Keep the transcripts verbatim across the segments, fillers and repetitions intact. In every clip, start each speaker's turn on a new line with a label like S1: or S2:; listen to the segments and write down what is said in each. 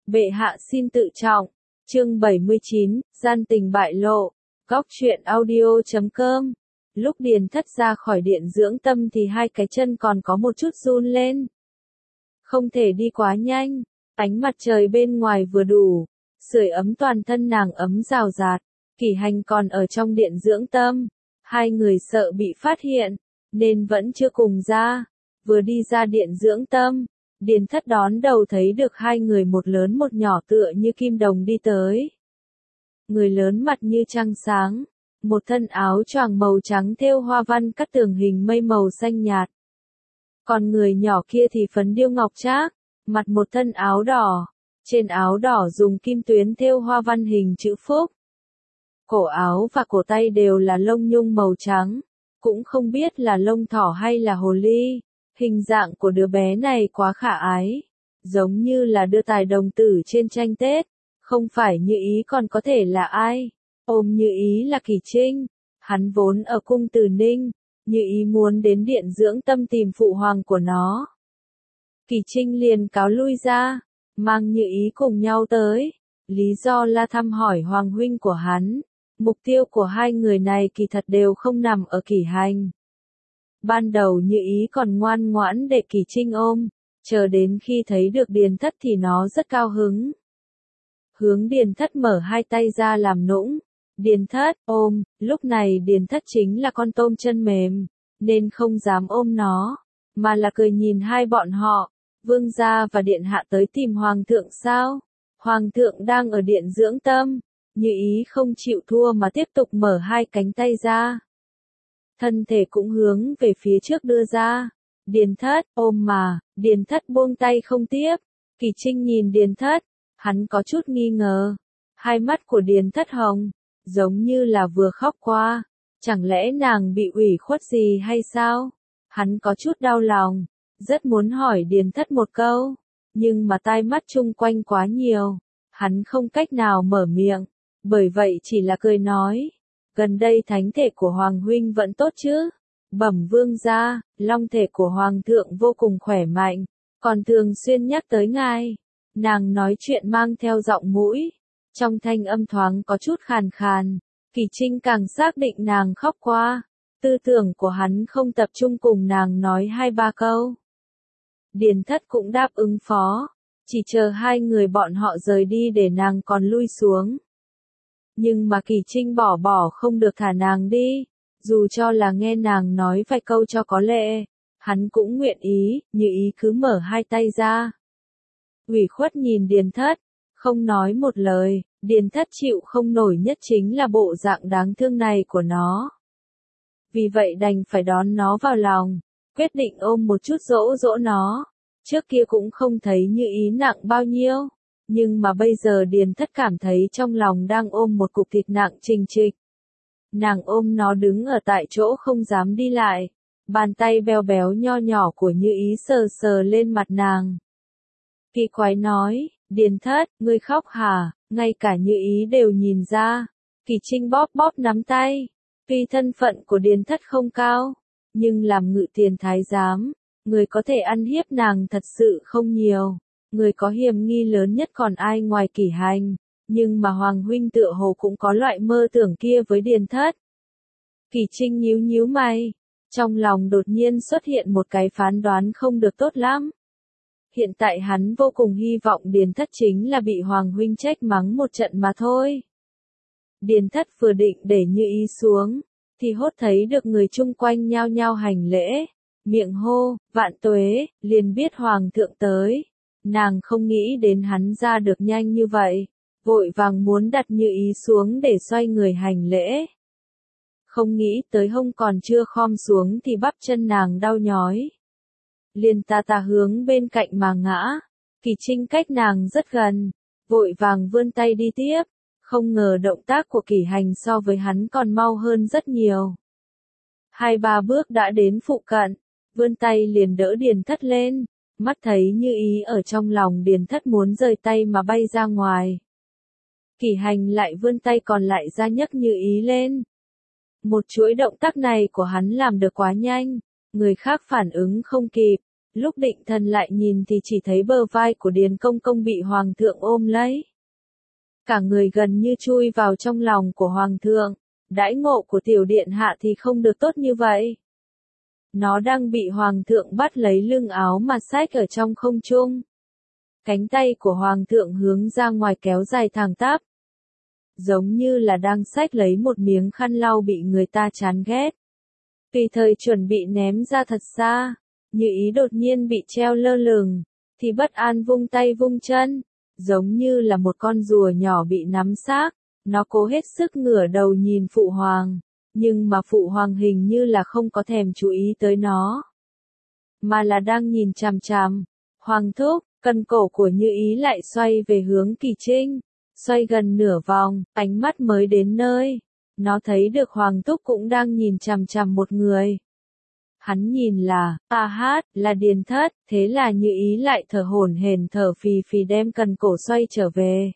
S1: Bệ hạ xin tự trọng. Chương bảy mươi chín, gian tình bại lộ. Góc truyện audio chấm com. Lúc Điền Thất ra khỏi điện dưỡng tâm thì hai cái chân còn có một chút run lên. Không thể đi quá nhanh, ánh mặt trời bên ngoài vừa đủ, sưởi ấm toàn thân nàng ấm rào rạt. Kỷ Hành còn ở trong điện dưỡng tâm, hai người sợ bị phát hiện, nên vẫn chưa cùng ra. Vừa đi ra điện dưỡng tâm, Điền Thất đón đầu thấy được hai người một lớn một nhỏ tựa như kim đồng đi tới. Người lớn mặt như trăng sáng, một thân áo choàng màu trắng thêu hoa văn cắt tường hình mây màu xanh nhạt. Còn người nhỏ kia thì phấn điêu ngọc trác, mặt một thân áo đỏ, trên áo đỏ dùng kim tuyến thêu hoa văn hình chữ phúc. Cổ áo và cổ tay đều là lông nhung màu trắng, cũng không biết là lông thỏ hay là hồ ly. Hình dạng của đứa bé này quá khả ái, giống như là đưa tài đồng tử trên tranh Tết, không phải Như Ý còn có thể là ai. Ôm Như Ý là Kỷ Trinh, hắn vốn ở cung Từ Ninh, Như Ý muốn đến điện dưỡng tâm tìm phụ hoàng của nó. Kỷ Trinh liền cáo lui ra, mang Như Ý cùng nhau tới, lý do là thăm hỏi hoàng huynh của hắn. Mục tiêu của hai người này kỳ thật đều không nằm ở Kỷ Hành. Ban đầu Như Ý còn ngoan ngoãn để Kỷ Trinh ôm, chờ đến khi thấy được Điền Thất thì nó rất cao hứng. Hướng Điền Thất mở hai tay ra làm nũng. Điền Thất ôm, lúc này Điền Thất chính là con tôm chân mềm, nên không dám ôm nó, mà là cười nhìn hai bọn họ. Vương gia và điện hạ tới tìm hoàng thượng sao? Hoàng thượng đang ở điện dưỡng tâm. Như Ý không chịu thua mà tiếp tục mở hai cánh tay ra. Thân thể cũng hướng về phía trước đưa ra. Điền Thất ôm mà, Điền Thất buông tay không tiếp. Kỷ Trinh nhìn Điền Thất, hắn có chút nghi ngờ. Hai mắt của Điền Thất hồng, giống như là vừa khóc qua. Chẳng lẽ nàng bị ủy khuất gì hay sao? Hắn có chút đau lòng, rất muốn hỏi Điền Thất một câu, nhưng mà tai mắt chung quanh quá nhiều, hắn không cách nào mở miệng, bởi vậy chỉ là cười nói. Gần đây thánh thể của Hoàng huynh vẫn tốt chứ? Bẩm vương gia, long thể của Hoàng thượng vô cùng khỏe mạnh, còn thường xuyên nhắc tới ngài. Nàng nói chuyện mang theo giọng mũi, trong thanh âm thoáng có chút khàn khàn. Kỷ Trinh càng xác định nàng khóc qua, tư tưởng của hắn không tập trung cùng nàng nói hai ba câu. Điền Thất cũng đáp ứng phó, chỉ chờ hai người bọn họ rời đi để nàng còn lui xuống. Nhưng mà Kỷ Trinh bỏ bỏ không được thả nàng đi, dù cho là nghe nàng nói vài câu cho có lệ, hắn cũng nguyện ý. Như Ý cứ mở hai tay ra. Ủy khuất nhìn Điền Thất, không nói một lời. Điền Thất chịu không nổi nhất chính là bộ dạng đáng thương này của nó. Vì vậy đành phải đón nó vào lòng, quyết định ôm một chút dỗ dỗ nó. Trước kia cũng không thấy Như Ý nặng bao nhiêu, nhưng mà bây giờ Điền Thất cảm thấy trong lòng đang ôm một cục thịt nặng trình trịch. Nàng ôm nó đứng ở tại chỗ không dám đi lại, bàn tay béo béo nho nhỏ của Như Ý sờ sờ lên mặt nàng. Kỳ quái nói, Điền Thất, ngươi khóc hả? Ngay cả Như Ý đều nhìn ra. Kỷ Trinh bóp bóp nắm tay. Tuy thân phận của Điền Thất không cao, nhưng làm ngự tiền thái giám, người có thể ăn hiếp nàng thật sự không nhiều. Người có hiểm nghi lớn nhất còn ai ngoài Kỷ Hành, nhưng mà Hoàng huynh tựa hồ cũng có loại mơ tưởng kia với Điền Thất. Kỷ Trinh nhíu nhíu mày, trong lòng đột nhiên xuất hiện một cái phán đoán không được tốt lắm. Hiện tại hắn vô cùng hy vọng Điền Thất chính là bị Hoàng huynh trách mắng một trận mà thôi. Điền Thất vừa định để Như Ý xuống, thì hốt thấy được người chung quanh nhao nhao hành lễ, miệng hô, vạn tuế, liền biết Hoàng thượng tới. Nàng không nghĩ đến hắn ra được nhanh như vậy, vội vàng muốn đặt Như Ý xuống để xoay người hành lễ. Không nghĩ tới hông còn chưa khom xuống thì bắp chân nàng đau nhói. Liền ta ta hướng bên cạnh mà ngã. Kỷ Trinh cách nàng rất gần, vội vàng vươn tay đi tiếp, không ngờ động tác của Kỷ Hành so với hắn còn mau hơn rất nhiều. Hai ba bước đã đến phụ cận, vươn tay liền đỡ Điền Thất lên, mắt thấy Như Ý ở trong lòng Điền Thất muốn rời tay mà bay ra ngoài. Kỷ Hành lại vươn tay còn lại ra nhấc Như Ý lên. Một chuỗi động tác này của hắn làm được quá nhanh, người khác phản ứng không kịp, Lúc định thần lại nhìn thì chỉ thấy bờ vai của Điền Công Công bị Hoàng thượng ôm lấy. Cả người gần như chui vào trong lòng của Hoàng thượng. Đãi ngộ của tiểu điện hạ thì không được tốt như vậy. Nó đang bị Hoàng thượng bắt lấy lưng áo mà xách ở trong không trung. Cánh tay của Hoàng thượng hướng ra ngoài kéo dài thẳng tắp. Giống như là đang xách lấy một miếng khăn lau bị người ta chán ghét. Tùy thời chuẩn bị ném ra thật xa, Như Ý đột nhiên bị treo lơ lửng, thì bất an vung tay vung chân, giống như là một con rùa nhỏ bị nắm xác. Nó cố hết sức ngửa đầu nhìn Phụ Hoàng, nhưng mà Phụ Hoàng hình như là không có thèm chú ý tới nó, mà là đang nhìn chằm chằm. Hoàng thúc, cần cổ của Như Ý lại xoay về hướng Kỳ Trinh, xoay gần nửa vòng, ánh mắt mới đến nơi. Nó thấy được Hoàng thúc cũng đang nhìn chằm chằm một người. Hắn nhìn là, a hát, là Điền Thất, thế là Như Ý lại thở hổn hển thở phì phì đem cần cổ xoay trở về.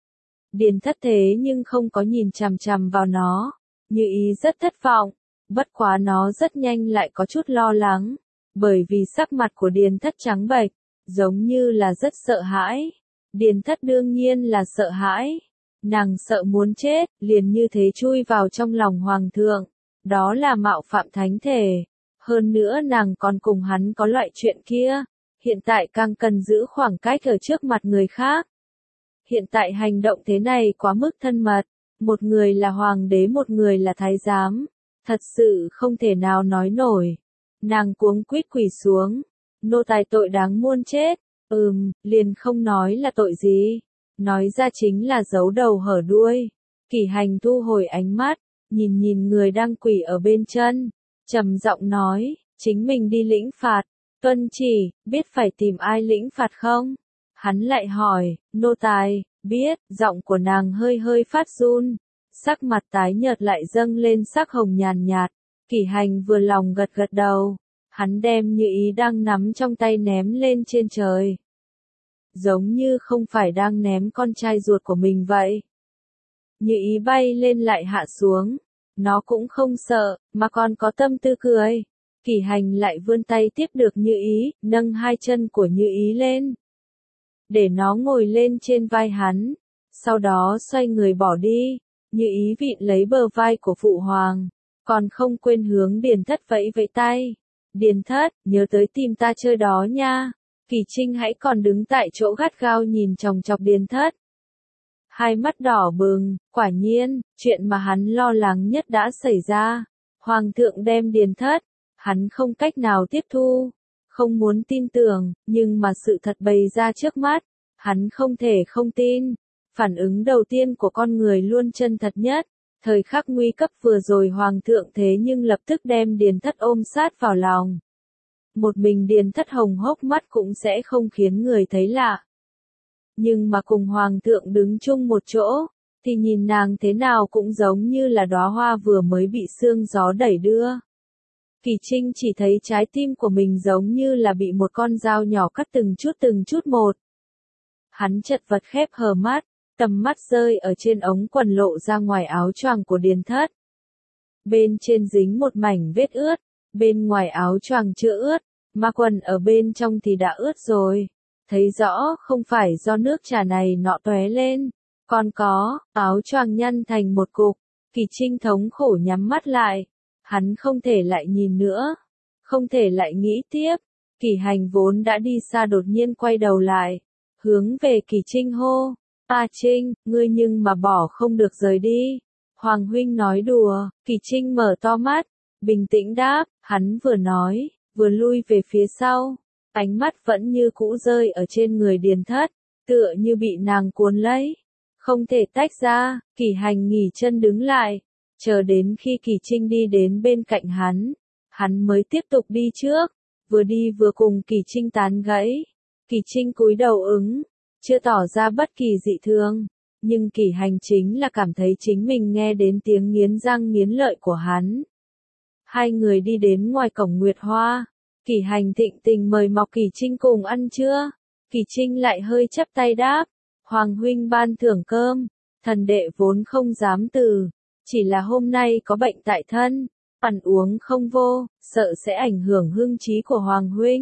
S1: Điền Thất thế nhưng không có nhìn chằm chằm vào nó. Như Ý rất thất vọng, bất quá nó rất nhanh lại có chút lo lắng, bởi vì sắc mặt của Điền Thất trắng bệch, giống như là rất sợ hãi. Điền Thất đương nhiên là sợ hãi. Nàng sợ muốn chết, liền như thế chui vào trong lòng Hoàng thượng. Đó là mạo phạm thánh thể. Hơn nữa nàng còn cùng hắn có loại chuyện kia. Hiện tại càng cần giữ khoảng cách ở trước mặt người khác. Hiện tại hành động thế này quá mức thân mật. Một người là hoàng đế, một người là thái giám. Thật sự không thể nào nói nổi. Nàng cuống quýt quỳ xuống. Nô tài tội đáng muôn chết. Ừm, liền không nói là tội gì. Nói ra chính là giấu đầu hở đuôi. Kỷ Hành thu hồi ánh mắt, nhìn nhìn người đang quỳ ở bên chân, trầm giọng nói, chính mình đi lĩnh phạt. Tuân chỉ, biết phải tìm ai lĩnh phạt không? Hắn lại hỏi, nô tài, biết. Giọng của nàng hơi hơi phát run, sắc mặt tái nhợt lại dâng lên sắc hồng nhàn nhạt. Kỷ Hành vừa lòng gật gật đầu, hắn đem Như Ý đang nắm trong tay ném lên trên trời. Giống như không phải đang ném con trai ruột của mình vậy. Như Ý bay lên lại hạ xuống. Nó cũng không sợ, mà còn có tâm tư cười. Kỷ Hành lại vươn tay tiếp được Như Ý, nâng hai chân của Như Ý lên. Để nó ngồi lên trên vai hắn. Sau đó xoay người bỏ đi. Như Ý vịn lấy bờ vai của Phụ Hoàng. Còn không quên hướng Điền Thất vẫy vẫy tay. Điền Thất, nhớ tới tìm ta chơi đó nha. Kỳ Trinh hãy còn đứng tại chỗ gắt gao nhìn chòng chọc Điền Thất. Hai mắt đỏ bừng, quả nhiên, chuyện mà hắn lo lắng nhất đã xảy ra. Hoàng thượng đem Điền Thất, hắn không cách nào tiếp thu, không muốn tin tưởng, nhưng mà sự thật bày ra trước mắt, hắn không thể không tin. Phản ứng đầu tiên của con người luôn chân thật nhất. Thời khắc nguy cấp vừa rồi Hoàng thượng thế nhưng lập tức đem Điền Thất ôm sát vào lòng. Một mình Điền Thất hồng hốc mắt cũng sẽ không khiến người thấy lạ. Nhưng mà cùng Hoàng thượng đứng chung một chỗ, thì nhìn nàng thế nào cũng giống như là đóa hoa vừa mới bị sương gió đẩy đưa. Kỳ Trinh chỉ thấy trái tim của mình giống như là bị một con dao nhỏ cắt từng chút từng chút một. Hắn chật vật khép hờ mắt, tầm mắt rơi ở trên ống quần lộ ra ngoài áo choàng của Điền Thất. Bên trên dính một mảnh vết ướt, bên ngoài áo choàng chưa ướt, mà quần ở bên trong thì đã ướt rồi. Thấy rõ không phải do nước trà này nọ tóe lên, còn có, áo choàng nhăn thành một cục. Kỳ Trinh thống khổ nhắm mắt lại. Hắn không thể lại nhìn nữa, không thể lại nghĩ tiếp. Kỷ Hành vốn đã đi xa đột nhiên quay đầu lại, hướng về Kỳ Trinh hô, "A Trinh, ngươi nhưng mà bỏ không được rời đi." Hoàng huynh nói đùa. Kỳ Trinh mở to mắt, bình tĩnh đáp, hắn vừa nói, vừa lui về phía sau, ánh mắt vẫn như cũ rơi ở trên người Điền Thất, tựa như bị nàng cuốn lấy, không thể tách ra. Kỷ Hành nghỉ chân đứng lại, chờ đến khi Kỳ Trinh đi đến bên cạnh hắn, hắn mới tiếp tục đi trước, vừa đi vừa cùng Kỳ Trinh tán gẫy. Kỳ Trinh cúi đầu ứng, chưa tỏ ra bất kỳ dị thường, nhưng Kỷ Hành chính là cảm thấy chính mình nghe đến tiếng nghiến răng nghiến lợi của hắn. Hai người đi đến ngoài cổng Nguyệt Hoa, Kỷ Hành thịnh tình mời mọc Kỳ Trinh cùng ăn trưa. Kỳ Trinh lại hơi chắp tay đáp, Hoàng huynh ban thưởng cơm, thần đệ vốn không dám từ, chỉ là hôm nay có bệnh tại thân, ăn uống không vô, sợ sẽ ảnh hưởng hương trí của Hoàng huynh.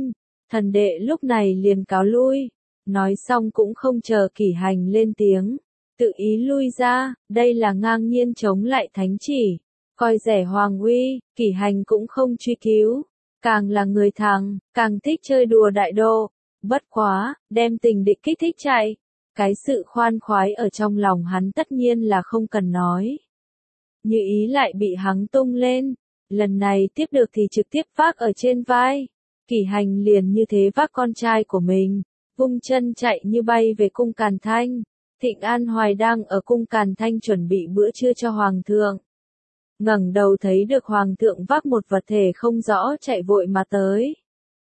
S1: Thần đệ lúc này liền cáo lui, nói xong cũng không chờ Kỷ Hành lên tiếng, tự ý lui ra, đây là ngang nhiên chống lại thánh chỉ, coi rẻ hoàng uy. Kỷ Hành cũng không truy cứu, càng là người thằng, càng thích chơi đùa đại độ, bất quá, đem tình địch kích thích chạy, cái sự khoan khoái ở trong lòng hắn tất nhiên là không cần nói. Như ý lại bị hắn tung lên, lần này tiếp được thì trực tiếp vác ở trên vai, Kỷ Hành liền như thế vác con trai của mình, vung chân chạy như bay về cung Càn Thanh. Thịnh An Hoài đang ở cung Càn Thanh chuẩn bị bữa trưa cho hoàng thượng. Ngẩng đầu thấy được hoàng thượng vác một vật thể không rõ chạy vội mà tới.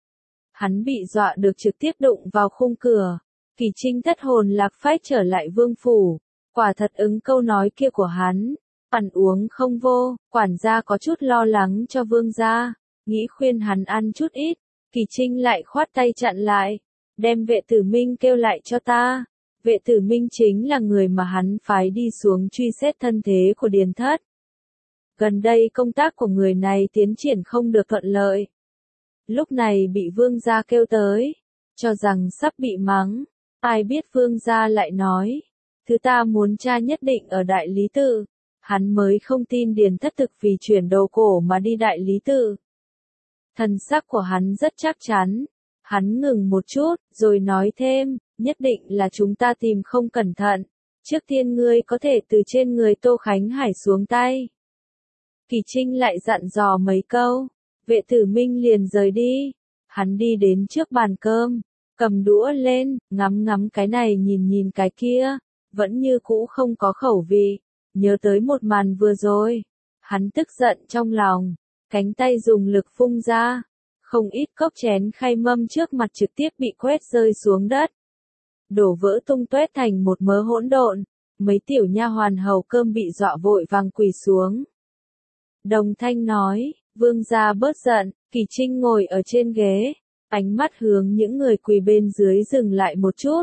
S1: Hắn bị dọa được trực tiếp đụng vào khung cửa, Kỳ Trinh thất hồn lạc phách trở lại vương phủ, quả thật ứng câu nói kia của hắn, ăn uống không vô, quản gia có chút lo lắng cho vương gia, nghĩ khuyên hắn ăn chút ít, Kỳ Trinh lại khoát tay chặn lại, đem vệ tử minh kêu lại cho ta. Vệ tử minh chính là người mà hắn phái đi xuống truy xét thân thế của Điền Thất. Gần đây công tác của người này tiến triển không được thuận lợi. Lúc này bị vương gia kêu tới, cho rằng sắp bị mắng, ai biết vương gia lại nói, thứ ta muốn tra nhất định ở Đại Lý Tự, hắn mới không tin Điền Thất thực vì chuyển đồ cổ mà đi Đại Lý Tự. Thần sắc của hắn rất chắc chắn, hắn ngừng một chút, rồi nói thêm, nhất định là chúng ta tìm không cẩn thận, trước tiên ngươi có thể từ trên người Tô Khánh Hải xuống tay. Kỳ Trinh lại dặn dò mấy câu, vệ tử minh liền rời đi, hắn đi đến trước bàn cơm, cầm đũa lên, ngắm ngắm cái này nhìn nhìn cái kia, vẫn như cũ không có khẩu vị, nhớ tới một màn vừa rồi, hắn tức giận trong lòng, cánh tay dùng lực vung ra, không ít cốc chén khay mâm trước mặt trực tiếp bị quét rơi xuống đất, đổ vỡ tung toét thành một mớ hỗn độn, mấy tiểu nha hoàn hầu cơm bị dọa vội vàng quỳ xuống. Đồng thanh nói, vương gia bớt giận, Kỳ Trinh ngồi ở trên ghế, ánh mắt hướng những người quỳ bên dưới dừng lại một chút.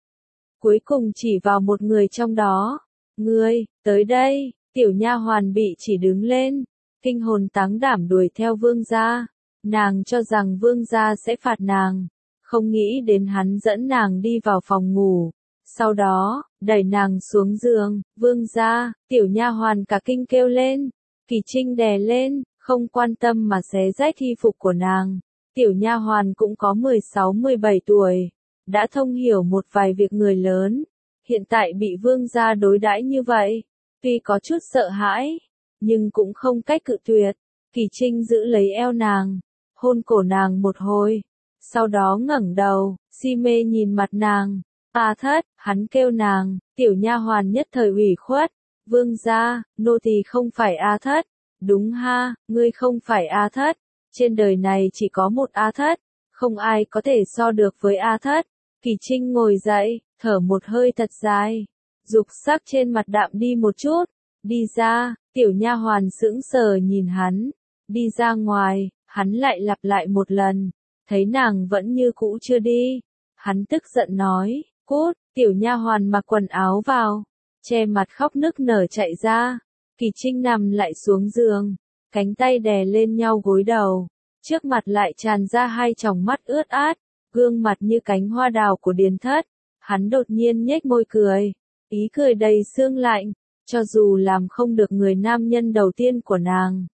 S1: Cuối cùng chỉ vào một người trong đó, ngươi, tới đây, tiểu nha hoàn bị chỉ đứng lên, kinh hồn táng đảm đuổi theo vương gia, nàng cho rằng vương gia sẽ phạt nàng, không nghĩ đến hắn dẫn nàng đi vào phòng ngủ, sau đó, đẩy nàng xuống giường, vương gia, tiểu nha hoàn cả kinh kêu lên. Kỳ Trinh đè lên, không quan tâm mà xé rách y phục của nàng. Tiểu nha hoàn cũng có mười sáu mười bảy tuổi, đã thông hiểu một vài việc người lớn, hiện tại bị vương gia đối đãi như vậy, tuy có chút sợ hãi, nhưng cũng không cách cự tuyệt. Kỳ Trinh giữ lấy eo nàng, hôn cổ nàng một hồi, sau đó ngẩng đầu, si mê nhìn mặt nàng. A Thất, hắn kêu nàng, tiểu nha hoàn nhất thời ủy khuất. Vương gia, nô tỳ không phải A Thất. Đúng ha, ngươi không phải A Thất. Trên đời này chỉ có một A Thất, không ai có thể so được với A Thất. Kỳ Trinh ngồi dậy, thở một hơi thật dài, dục sắc trên mặt đạm đi một chút, đi ra, tiểu nha hoàn sững sờ nhìn hắn, đi ra ngoài, hắn lại lặp lại một lần, thấy nàng vẫn như cũ chưa đi, hắn tức giận nói, cút, tiểu nha hoàn mặc quần áo vào, che mặt khóc nức nở chạy ra. Kỳ Trinh nằm lại xuống giường, cánh tay đè lên nhau gối đầu, trước mặt lại tràn ra hai tròng mắt ướt át, gương mặt như cánh hoa đào của Điền Thất. Hắn đột nhiên nhếch môi cười, ý cười đầy xương lạnh, cho dù làm không được người nam nhân đầu tiên của nàng,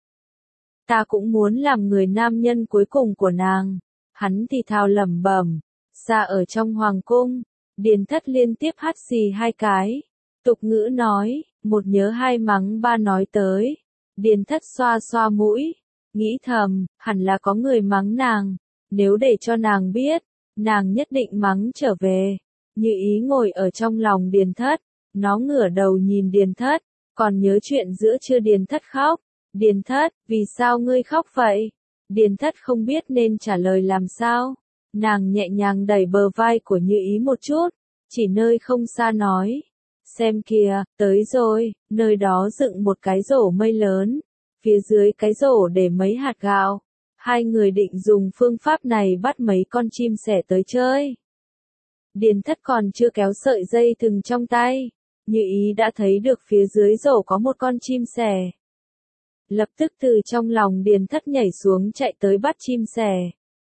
S1: ta cũng muốn làm người nam nhân cuối cùng của nàng. Hắn thì thào lẩm bẩm, xa ở trong hoàng cung, Điền Thất liên tiếp hắt xì hai cái, tục ngữ nói, một nhớ hai mắng ba nói tới. Điền Thất xoa xoa mũi, nghĩ thầm, hẳn là có người mắng nàng, nếu để cho nàng biết, nàng nhất định mắng trở về. Như ý ngồi ở trong lòng Điền Thất, nó ngửa đầu nhìn Điền Thất, còn nhớ chuyện giữa trưa Điền Thất khóc. Điền Thất, vì sao ngươi khóc vậy? Điền Thất không biết nên trả lời làm sao. Nàng nhẹ nhàng đẩy bờ vai của Như ý một chút, chỉ nơi không xa nói. Xem kìa, tới rồi, nơi đó dựng một cái rổ mây lớn, phía dưới cái rổ để mấy hạt gạo. Hai người định dùng phương pháp này bắt mấy con chim sẻ tới chơi. Điền Thất còn chưa kéo sợi dây thừng trong tay, Như ý đã thấy được phía dưới rổ có một con chim sẻ. Lập tức từ trong lòng Điền Thất nhảy xuống chạy tới bắt chim sẻ.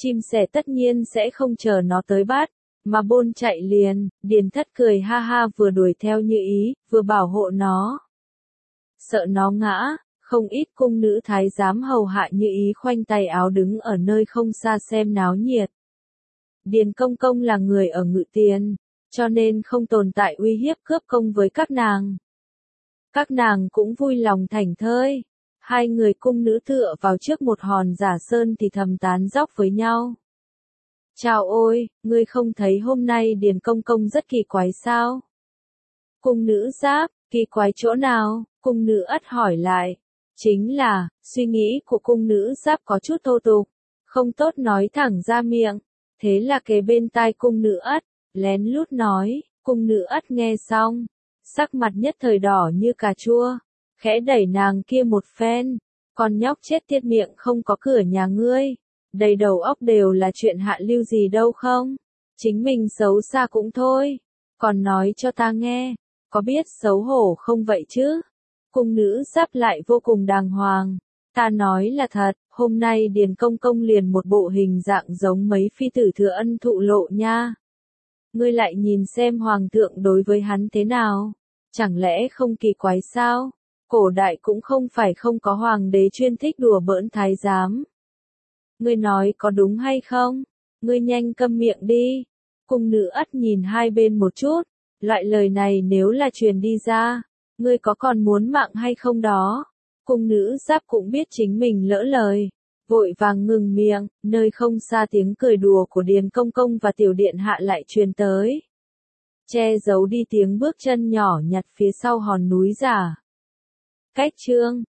S1: Chim sẻ tất nhiên sẽ không chờ nó tới bắt, mà bôn chạy liền. Điền Thất cười ha ha, vừa đuổi theo Như Ý, vừa bảo hộ nó. Sợ nó ngã, không ít cung nữ thái giám hầu hạ Như Ý khoanh tay áo đứng ở nơi không xa xem náo nhiệt. Điền Công Công là người ở Ngự Tiền, cho nên không tồn tại uy hiếp cướp công với các nàng. Các nàng cũng vui lòng thảnh thơi. Hai người cung nữ tựa vào trước một hòn giả sơn thì thầm tán dóc với nhau. Chào ôi, ngươi không thấy hôm nay Điền Công Công rất kỳ quái sao? Cung nữ giáp, kỳ quái chỗ nào? Cung nữ ất hỏi lại. Chính là, suy nghĩ của cung nữ giáp có chút thô tục, không tốt nói thẳng ra miệng. Thế là kế bên tai cung nữ ất, lén lút nói. Cung nữ ất nghe xong, sắc mặt nhất thời đỏ như cà chua, khẽ đẩy nàng kia một phen. Con nhóc chết tiệt, miệng không có cửa nhà ngươi, đầy đầu óc đều là chuyện hạ lưu gì đâu không? Chính mình xấu xa cũng thôi, còn nói cho ta nghe, có biết xấu hổ không vậy chứ? Cung nữ giáp lại vô cùng đàng hoàng. Ta nói là thật, hôm nay Điền Công Công liền một bộ hình dạng giống mấy phi tử thừa ân thụ lộ nha. Ngươi lại nhìn xem hoàng thượng đối với hắn thế nào, chẳng lẽ không kỳ quái sao? Cổ đại cũng không phải không có hoàng đế chuyên thích đùa bỡn thái giám. Ngươi nói có đúng hay không? Ngươi nhanh câm miệng đi. Cung nữ ất nhìn hai bên một chút, loại lời này nếu là truyền đi ra, ngươi có còn muốn mạng hay không đó? Cung nữ giáp cũng biết chính mình lỡ lời, vội vàng ngừng miệng. Nơi không xa tiếng cười đùa của Điền Công Công và tiểu điện hạ lại truyền tới, che giấu đi tiếng bước chân nhỏ nhặt phía sau hòn núi giả. Cách chương